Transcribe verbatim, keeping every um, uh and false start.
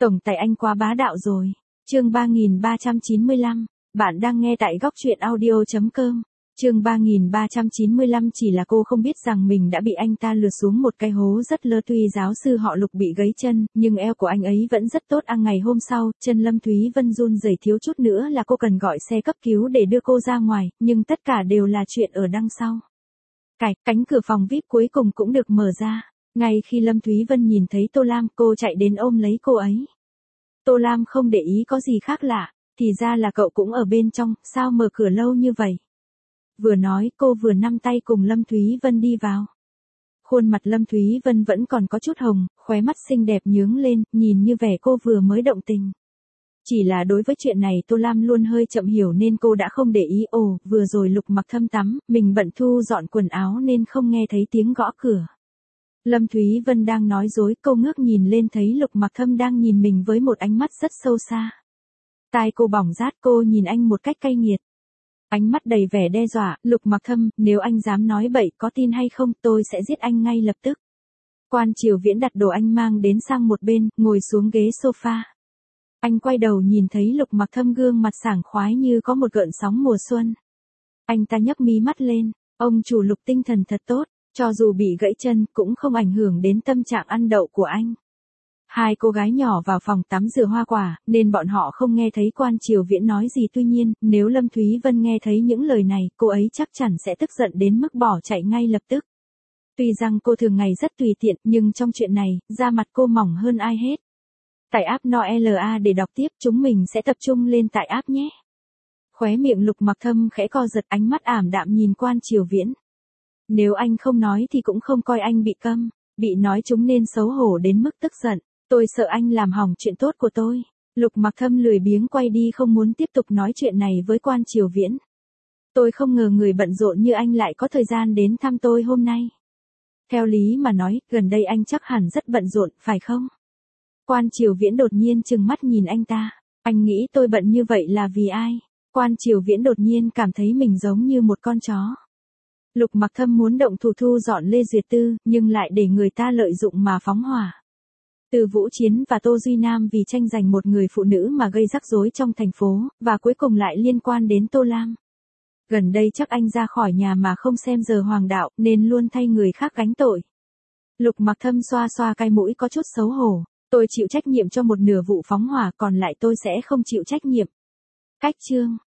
Tổng tài anh quá bá đạo rồi. Chương ba nghìn ba trăm chín mươi lăm, bạn đang nghe tại góc truyện audio chấm com. Chương ba nghìn ba trăm chín mươi lăm chỉ là cô không biết rằng mình đã bị anh ta lừa xuống một cái hố rất lơ. Tuy giáo sư họ Lục bị gãy chân, nhưng eo của anh ấy vẫn rất tốt. Ăn ngày hôm sau, chân Lâm Thúy Vân run rẩy thiếu chút nữa là cô cần gọi xe cấp cứu để đưa cô ra ngoài, nhưng tất cả đều là chuyện ở đằng sau. Cạch, cánh cửa phòng vi ai pi cuối cùng cũng được mở ra. Ngay khi Lâm Thúy Vân nhìn thấy Tô Lam, cô chạy đến ôm lấy cô ấy. Tô Lam không để ý có gì khác lạ, thì ra là cậu cũng ở bên trong, sao mở cửa lâu như vậy? Vừa nói cô vừa nắm tay cùng Lâm Thúy Vân đi vào. Khuôn mặt Lâm Thúy Vân vẫn còn có chút hồng, khóe mắt xinh đẹp nhướng lên, nhìn như vẻ cô vừa mới động tình. Chỉ là đối với chuyện này Tô Lam luôn hơi chậm hiểu nên cô đã không để ý. Ồ, vừa rồi Lục Mặc Thâm tắm, mình bận thu dọn quần áo nên không nghe thấy tiếng gõ cửa. Lâm Thúy Vân đang nói dối, cô ngước nhìn lên thấy Lục Mặc Thâm đang nhìn mình với một ánh mắt rất sâu xa. Tai cô bỏng rát, cô nhìn anh một cách cay nghiệt. Ánh mắt đầy vẻ đe dọa. Lục Mặc Thâm, nếu anh dám nói bậy, có tin hay không, tôi sẽ giết anh ngay lập tức. Quan Triều Viễn đặt đồ anh mang đến sang một bên, ngồi xuống ghế sofa. Anh quay đầu nhìn thấy Lục Mặc Thâm gương mặt sảng khoái như có một gợn sóng mùa xuân. Anh ta nhấc mí mắt lên, ông chủ Lục tinh thần thật tốt, cho dù bị gãy chân cũng không ảnh hưởng đến tâm trạng ăn đậu của anh. Hai cô gái nhỏ vào phòng tắm rửa hoa quả, nên bọn họ không nghe thấy Quan Triều Viễn nói gì. Tuy nhiên, nếu Lâm Thúy Vân nghe thấy những lời này, cô ấy chắc chắn sẽ tức giận đến mức bỏ chạy ngay lập tức. Tuy rằng cô thường ngày rất tùy tiện, nhưng trong chuyện này, da mặt cô mỏng hơn ai hết. Tải app Noela để đọc tiếp, chúng mình sẽ tập trung lên tải app nhé. Khóe miệng Lục Mặc Thâm khẽ co giật, ánh mắt ảm đạm nhìn Quan Triều Viễn. Nếu anh không nói thì cũng không coi anh bị câm, bị nói chúng nên xấu hổ đến mức tức giận. Tôi sợ anh làm hỏng chuyện tốt của tôi. Lục Mặc Thâm lười biếng quay đi, không muốn tiếp tục nói chuyện này với Quan Triều Viễn. Tôi không ngờ người bận rộn như anh lại có thời gian đến thăm tôi hôm nay. Theo lý mà nói, gần đây anh chắc hẳn rất bận rộn, phải không? Quan Triều Viễn đột nhiên trừng mắt nhìn anh ta. Anh nghĩ tôi bận như vậy là vì ai? Quan Triều Viễn đột nhiên cảm thấy mình giống như một con chó. Lục Mặc Thâm muốn động thủ thu dọn Lê Duyệt Tư, nhưng lại để người ta lợi dụng mà phóng hỏa. Từ Vũ Chiến và Tô Duy Nam vì tranh giành một người phụ nữ mà gây rắc rối trong thành phố, và cuối cùng lại liên quan đến Tô Lam. Gần đây chắc anh ra khỏi nhà mà không xem giờ hoàng đạo, nên luôn thay người khác gánh tội. Lục Mặc Thâm xoa xoa cái mũi có chút xấu hổ. Tôi chịu trách nhiệm cho một nửa vụ phóng hỏa, còn lại tôi sẽ không chịu trách nhiệm. Cách chương